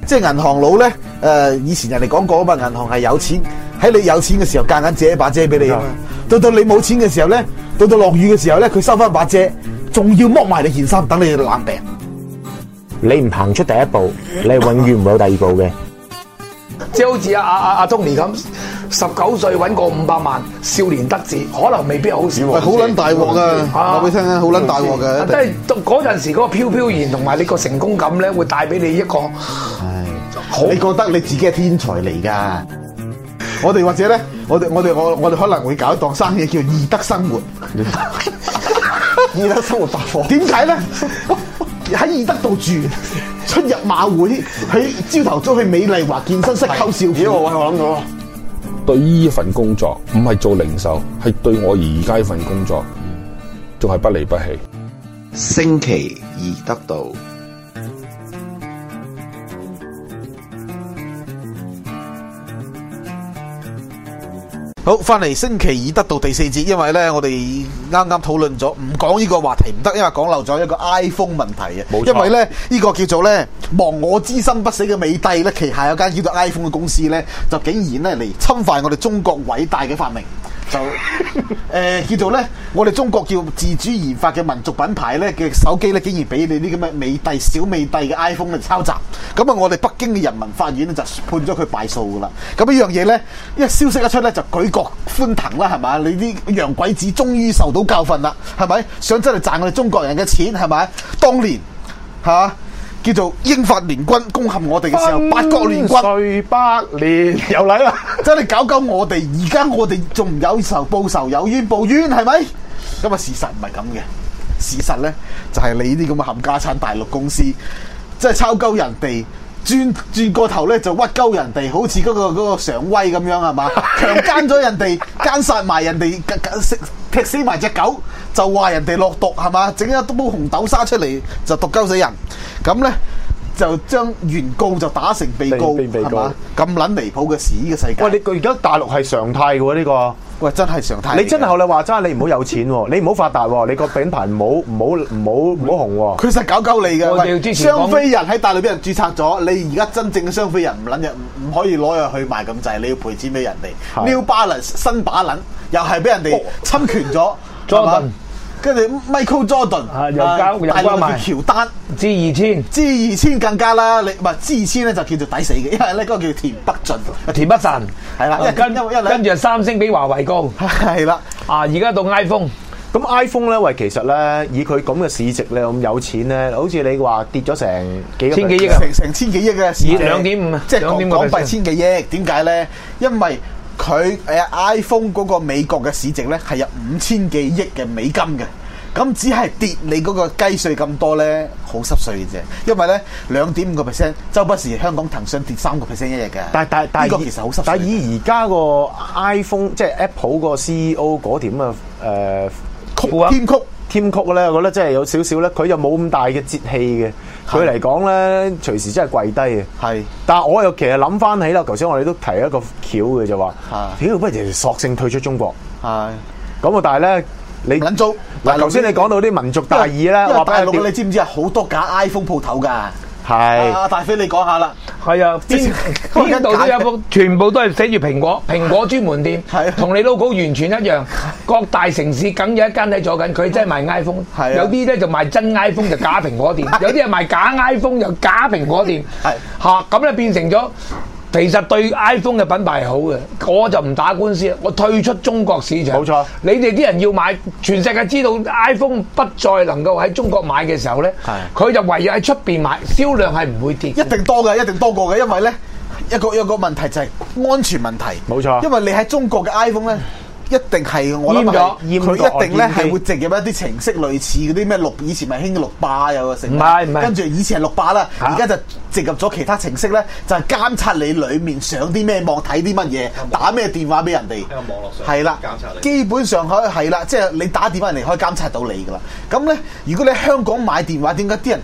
即係銀行佬咧，以前人哋講過啊嘛，銀行係有錢，喺你有錢嘅時候夾硬借一把遮俾你啊嘛，到你冇錢嘅時候咧，到落雨嘅時候咧，佢收翻把遮，仲要剝埋你件衫，等你冷病。 你唔行出第一步，你係永遠唔會有第二步嘅。 即係好似阿 Tony 咁，19歲揾個500萬，少年得志，可能未必好少。 好撚大鑊啊！話俾你聽啊，好撚大鑊嘅。 即係到嗰陣時嗰個飄飄然同埋你個成功感咧，會帶俾你一個好。 你覺得你自己係天才嚟㗎？我哋或者咧，我哋可能會搞一檔生意叫義德生活。義德生活百貨。點解咧？喺義德度住，出入馬會，喺朝頭早去美麗華健身室溝少婦。我諗到啊！ 對呢份工作唔係做零售，係對我而家呢份工作，仲係不離不棄。 星期義德道。 好，翻嚟星期二得到第4節，因為咧我哋啱啱討論咗，唔講呢個話題唔得，因為講漏咗一個 iPhone 問題啊。冇錯。因為咧呢個叫做咧亡我之心不死嘅美帝咧，旗下有間叫做 iPhone 嘅公司咧，就竟然咧嚟侵犯我哋中國偉大嘅發明，就叫做咧我哋中國叫自主研發嘅民族品牌咧嘅手機咧，竟然俾你啲咁嘅美帝小美帝嘅 iPhone 嚟抄襲。咁啊，我哋北京嘅人民法院咧就判咗佢敗訴噶啦。咁呢樣嘢咧，一消息一出咧就舉國歡騰啦，係咪？你啲洋鬼子終於受到教訓啦，係咪？想真係賺我哋中國人嘅錢，係咪？當年嚇叫做英法聯軍攻陷我哋嘅時候，八國聯軍歲百年又嚟啦， 真係搞我哋。而家我哋仲唔有仇報仇，有冤報冤，係咪？咁啊，事實唔係咁嘅。事實咧就係你啲咁嘅冚家產大陸公司，即係抄鳩人哋。轉個頭咧就屈鳩人哋，好似嗰個常威咁樣，係嘛？強姦咗人哋，姦殺埋人哋，踢死埋隻狗，就話人哋落毒，係嘛？整一煲紅豆沙出嚟就毒鳩死人，咁咧就將原告就打成被告，係嘛？咁撚離譜嘅事，呢個世界。 喂，你而家大陸係常態嘅喎呢個。 喂，真係常態。 你真係學你話齋，你唔好有錢喎，你唔好發達喎，你個品牌唔好紅喎。 佢實搞鳩你嘅。喂，雙飛人喺大陸俾人註冊咗，你而家真正嘅雙飛人唔撚日唔可以攞入去賣咁滯，你要賠錢俾人哋。New Balance 新把撚又係俾人哋侵權咗。 Jordan 跟住 Michael Jordan 又關埋喬丹 G2000 更加啦，你唔係 G2000咧就叫做抵死嘅，因為咧嗰個叫田北俊、 田北辰係啦， 跟住三星比華為高， 係啦。 而家到 iPhone， 咁 iPhone 咧，喂，其實咧以佢咁嘅市值咧咁有錢咧，好似你話跌咗成千幾億啊， 成千幾億嘅市值 2.5啊， 即係港幣千幾億。點解咧？因為佢iPhone 嗰個美國嘅市值咧係有5000幾億嘅美金嘅，咁只係跌你嗰個雞碎咁多咧，好濕碎嘅啫。因為咧2.5%，周不時香港騰訊跌3%一日嘅。但呢個其實好濕碎。 但以而家個 iPhone 即係 Apple 個 CEO 嗰條咁嘅添曲咧，我覺得真係有少少咧，佢又冇咁大嘅節氣嘅。佢嚟講咧，隨時真係跪低嘅。係，但係我又其實諗翻起啦，頭先我哋都提一個橋嘅，就話，屌不如就索性退出中國。係，咁啊，但係咧，你撚租嗱，頭先你講到啲民族大義咧，話大陸你知唔知啊？好多假 iPhone 鋪頭㗎。 係， 大飛你講下啦。 係啊，邊度都有個，全部都係寫住蘋果專門店，同你 logo 完全一樣。各大城市梗有一間喺做緊，佢真係賣 iPhone。有啲咧就賣真 iPhone 就假蘋果店，有啲係賣假 iPhone 又假蘋果店。咁咧變成咗。其實對 iPhone 嘅品牌係好嘅，我就唔打官司，我退出中國市場。冇錯，你哋啲人要買，全世界知道 iPhone 不再能夠喺中國買嘅時候咧，佢就唯有喺出邊買，銷量係唔會跌。一定多嘅，一定多過嘅，因為咧一個問題就係安全問題。冇錯，因為你喺中國嘅 iPhone 咧。一定係我諗佢一定咧係會植入一啲程式，類似嗰啲咩以前咪興嘅600有個成，唔係，跟住以前係600啦，而家就植入咗其他程式咧，就係監察你裡面上啲咩網睇啲乜嘢，打咩電話俾人哋，喺個網絡上係啦，監察你。基本上係啦，即係你打電話人哋可以監察到你噶啦。咁咧，如果你喺香港買電話，點解啲人大陸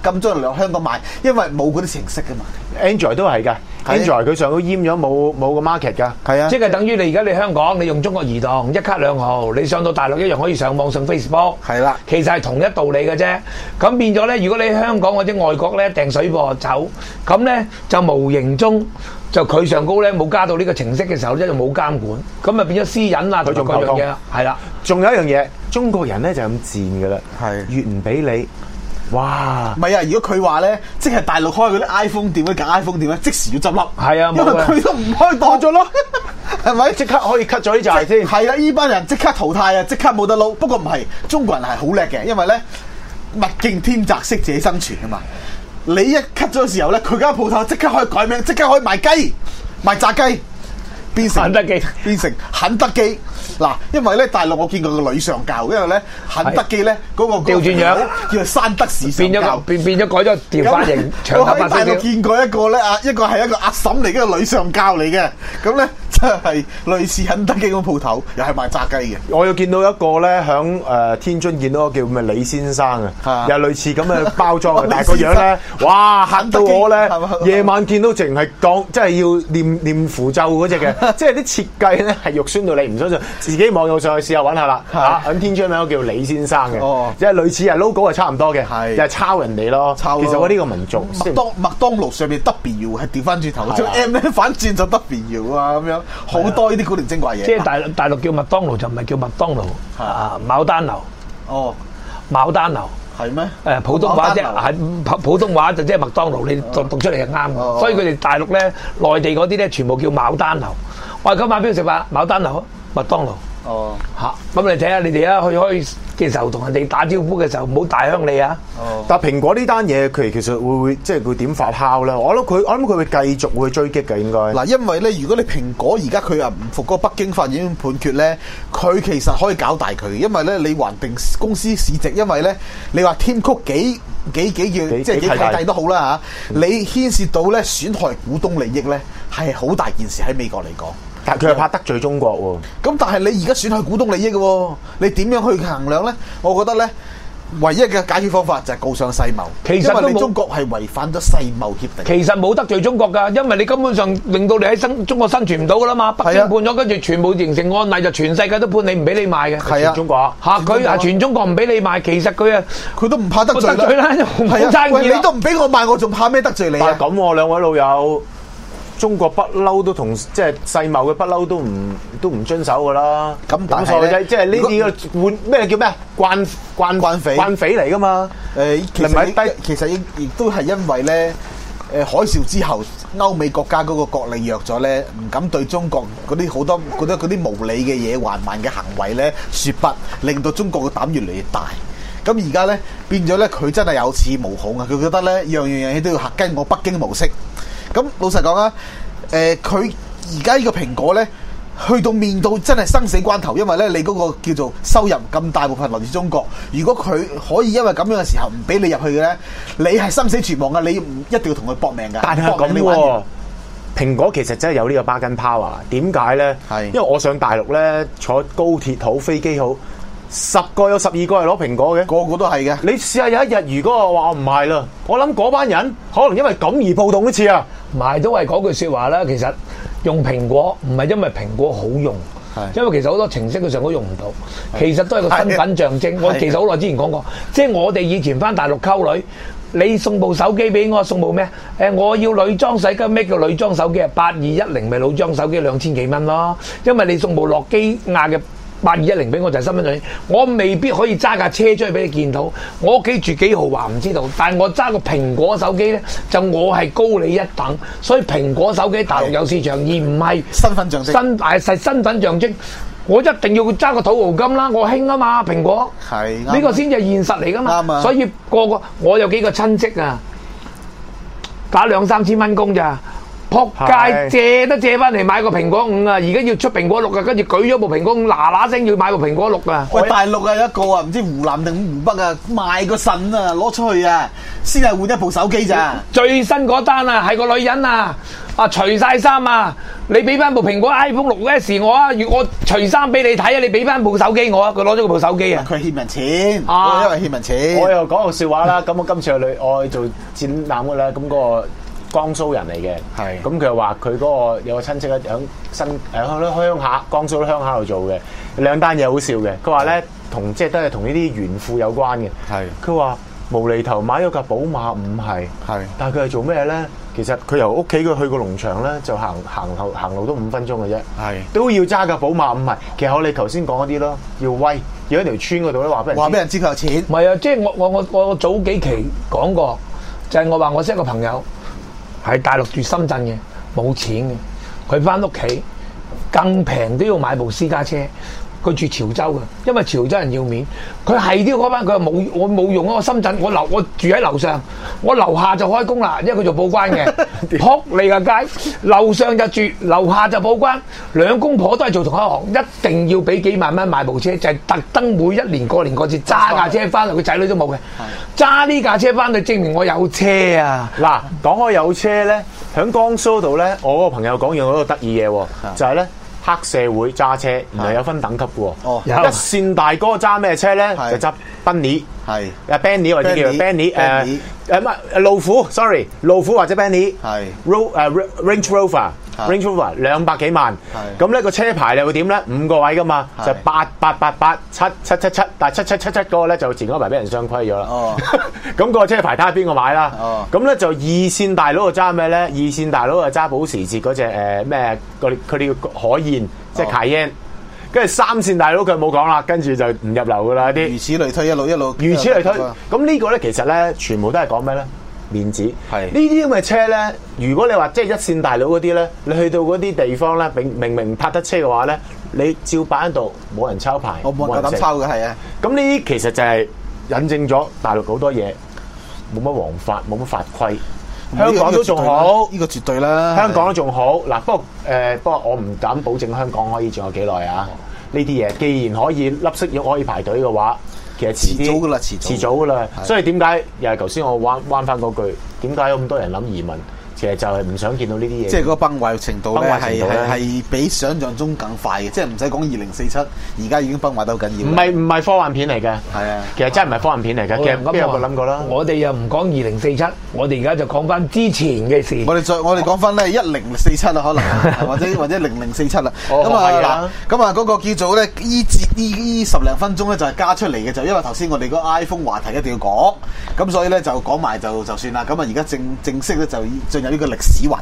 咁中意嚟香港買，因為冇嗰啲程式噶嘛。 Android 都係㗎，Android 佢上都閹咗冇個 market 㗎。 係啊， 即係等於你而家你香港你用中國移動一卡兩號，你上到大陸一樣可以上網上 Facebook。 係啦， 其實係同一道理嘅啫。咁變咗咧，如果你喺香港或者外國咧訂水貨走，咁咧就無形中就佢上高咧冇加到呢個程式嘅時候咧就冇監管，咁啊變咗私隱啊， 佢仲各樣嘢係啦。 仲有一樣嘢，中國人咧就咁賤㗎啦， 係越唔俾你。哇！ 唔係啊！如果佢話咧，即係大陸開嗰啲 iPhone 店咧，揀 iPhone 店咧，即時要執笠。 係啊， 因為佢都唔開檔咗咯，係咪？ 即刻可以 cut 咗呢紮先。 係啦，呢班人即刻淘汰啊！即刻冇得撈。不過唔係，中國人係好叻嘅，因為咧物競天擇，適者生存啊嘛。你一 cut 咗嘅時候咧，佢間鋪頭即刻可以改名，即刻可以賣雞、賣炸雞，變成肯德基， 變成肯德基。嗱，因為咧大陸我見過個女上校，因為咧肯德基咧嗰個調轉樣， 叫做山德士上校， 變咗改咗調髮型，長頭髮少少。 我喺大陸見過一個咧一個係一個阿嬸嚟嘅女上校嚟嘅，咁咧即係類似肯德基嗰個鋪頭，又係賣炸雞嘅。 我又見到一個咧響天津見到個叫咩李先生啊，又類似咁嘅包裝嘅，但係個樣咧，哇嚇到我咧！夜晚見到淨係講，即係要念符咒嗰隻嘅，即係啲設計咧係肉酸到你唔相信。自己網友上去試下揾下啦，喺天津有個叫李先生嘅，即係類似係 logo 係差唔多嘅，就係抄人哋咯。其實我呢個民族， 麥當勞上面 W 係調翻轉頭，將 M 咧反轉就 W 啊咁樣，好多呢啲古靈精怪嘢。 即係大陸叫麥當勞就唔係叫麥當勞，牡丹樓。 哦， 牡丹樓係咩？ 誒普通話啫，係普通話就即係麥當勞，你讀出嚟係啱嘅。所以佢哋大陸咧，內地嗰啲咧全部叫牡丹樓。我哋今晚邊度食飯？牡丹樓啊！麥當勞哦嚇，咁你睇下你哋啊去開嘅時候同人哋打招呼嘅時候唔好大鄉里啊！ 但係蘋果呢單嘢佢其實會即係佢點發酵咧？我諗佢會繼續會追擊嘅應該。 嗱，因為咧，如果你蘋果而家佢又唔服嗰個北京法院判決咧，佢其實可以搞大佢，因為咧你還定公司市值，因為咧你話Tim Cook幾叫即係幾契弟都好啦嚇，你牽涉到咧損害股東利益咧係好大件事喺美國嚟講。 但係佢係怕得罪中國喎。 咁但係你而家損害股東利益嘅喎，你點樣去衡量咧？我覺得咧，唯一嘅解決方法就係告上世貿。 其實因為你中國係違反咗世貿協定。 其實冇得罪中國㗎，因為你根本上令到你喺中國生存唔到㗎啦嘛。北京判咗，跟住全部形成案例，就全世界都判你唔俾你賣嘅。 係啊， 中國嚇佢係全中國唔俾你賣，其實佢都唔怕得罪啦。 係啊，喂，你都唔俾我賣，我仲怕咩得罪你啊？ 但係咁喎，兩位老友。中國不嬲都同即係世貿嘅不嬲都唔遵守噶啦， 咁但係咧， 即係呢啲嘅換咩叫咩慣匪嚟噶嘛？ 其實亦都係因為咧，海嘯之後，歐美國家嗰個國力弱咗咧，唔敢對中國嗰啲好多嗰啲無理嘅嘢、橫蠻嘅行為咧説不，令到中國嘅膽越嚟越大。咁而家咧變咗咧，佢真係有恃無恐啊！佢覺得咧，樣嘢都要跟我北京模式。咁老實講啊，佢而家呢個蘋果咧，去到面到真係生死關頭，因為咧你嗰個叫做收入咁大部分來自中國，如果佢可以因為咁樣嘅時候唔俾你入去嘅咧，你係生死存亡㗎，你唔一定要同佢搏命㗎。 但係咁喎，蘋果其實真係有呢個 bargain power。點解咧？係因為我上大陸咧，坐高鐵好、飛機好，10個有12個係攞蘋果嘅， 個個都係嘅。你試下有一日，如果我話我唔賣啦，我諗嗰班人可能因為咁而暴動一次啊！ 賣都係嗰句説話啦。其實用蘋果唔係因為蘋果好用，因為其實好多程式佢上都用唔到，其實都係個身份象徵。我其實好耐之前講過，即係我哋以前翻大陸溝女，你送部手機俾我，送部咩？我要女裝洗機，咩叫女裝手機啊？8210咪女裝手機2000幾蚊咯，因為你送部諾基亞嘅8210俾我就係身份證，我未必可以揸架車出去俾你見到。我屋企住幾豪華唔知道，但係我揸個蘋果手機咧，就我係高你一等。所以蘋果手機大陸有市場，而唔係身份象徵。 係身份象徵，我一定要揸個土豪金啦，我興啊嘛蘋果。係呢個先至係現實嚟㗎嘛。啱啊。所以個我有幾個親戚啊，打2-3千蚊工咋。 撲街借都借翻嚟買個蘋果5啊！而家要出蘋果6啊，跟住舉咗部蘋果5，嗱聲要買部蘋果6啊！ 喂，大陸啊有一個啊，唔知湖南定湖北啊，賣個腎啊，攞出去啊，先係換一部手機咋？ 最新嗰單啊，係個女人啊，除晒衫啊，你俾翻部蘋果 iPhone 6S 我啊，我除衫俾你睇啊，你俾翻部手機我啊，佢攞咗部手機啊！ 佢欠人錢，因為欠人錢。 我又講個笑話啦，咁我今次我去做展覽嘅咧，咁嗰個江蘇人嚟嘅，係咁佢又話佢嗰個有個親戚咧響鄉下，江蘇啲鄉下度做嘅，兩單嘢好笑嘅。佢話咧即係都係同呢啲炫富有關嘅。係佢話無厘頭買咗架寶馬5係，但係佢係做咩咧？其實佢由屋企佢去個農場咧，就行路都5分鐘嘅啫，都要揸架寶馬5係。其實我哋頭先講嗰啲咯，要威，要喺條村嗰度咧話俾人知佢有錢。 唔係啊，即係我早幾期講過，就係我話我識一個朋友喺大陸住深圳嘅，冇錢嘅，佢翻屋企更平都要買部私家車。佢住潮州嘅，因為潮州人要面，佢係都要嗰班，佢話我冇用啊！我深圳我住喺樓上，我樓下就開工啦，因為佢做報關嘅，撲你個街，樓上就住，樓下就報關，兩公婆都係做同一行，一定要俾幾萬蚊買部車，就係特登每一年過年過節揸架車翻嚟，佢仔女都冇嘅，揸呢架車翻去證明我有車啊！ 嗱，講開有車咧，喺江蘇度咧，我個朋友講嘢嗰個得意嘢喎，就係咧。黑社會揸車，原來有分等級嘅喎。一線大哥揸咩車咧？就揸賓尼，係Bentley或者叫 Bentley， 唔係路虎 ，sorry， 路虎或者 Bentley， 係 Range Rover。Range Rover 200幾萬，咁咧個車牌你會點咧？5個位噶嘛，就8888、7777，但係7777嗰個咧就前嗰排俾人雙規咗啦。咁個車牌睇下邊個買啦。咁咧就二線大佬就揸咩咧？二線大佬就揸保時捷嗰隻咩？佢哋叫海燕，即係 Cayenne。跟住3線大佬佢冇講啦，跟住就唔入流噶啦啲。如此類推，一路如此類推。咁呢個咧其實咧全部都係講咩咧？面子係呢啲咁嘅車咧，如果你話即係一線大佬嗰啲咧，你去到嗰啲地方咧，明拍得車嘅話咧，你照擺喺度，冇人抄牌， 我冇人夠膽抄嘅，係啊。 咁呢啲其實就係引證咗大陸好多嘢冇乜王法，冇乜法規。香港都仲好， 呢個絕對啦。 香港都仲好嗱，不過我唔敢保證香港可以仲有幾耐啊。呢啲嘢既然可以粒色肉可以排隊嘅話。其實遲早噶啦，遲早噶啦，所以點解又係頭先我彎翻嗰句，點解有咁多人諗移民？其實就係唔想見到呢啲嘢。即係嗰個崩壞程度咧，係比想象中更快嘅，即係唔使講2047，而家已經崩壞得好緊要。 唔係科幻片嚟嘅，係啊，其實真係唔係科幻片嚟嘅。其實邊有個諗過啦？ 我哋又唔講2047，我哋而家就講翻之前嘅事。 我哋講翻咧1047啦，可能或者0047啦。咁啊嗰個叫做咧呢10零分鐘咧就係加出嚟嘅，就因為頭先我哋個 iPhone 話題一定要講，咁所以咧就講埋就算啦。咁啊而家正式咧就進入呢個歷史環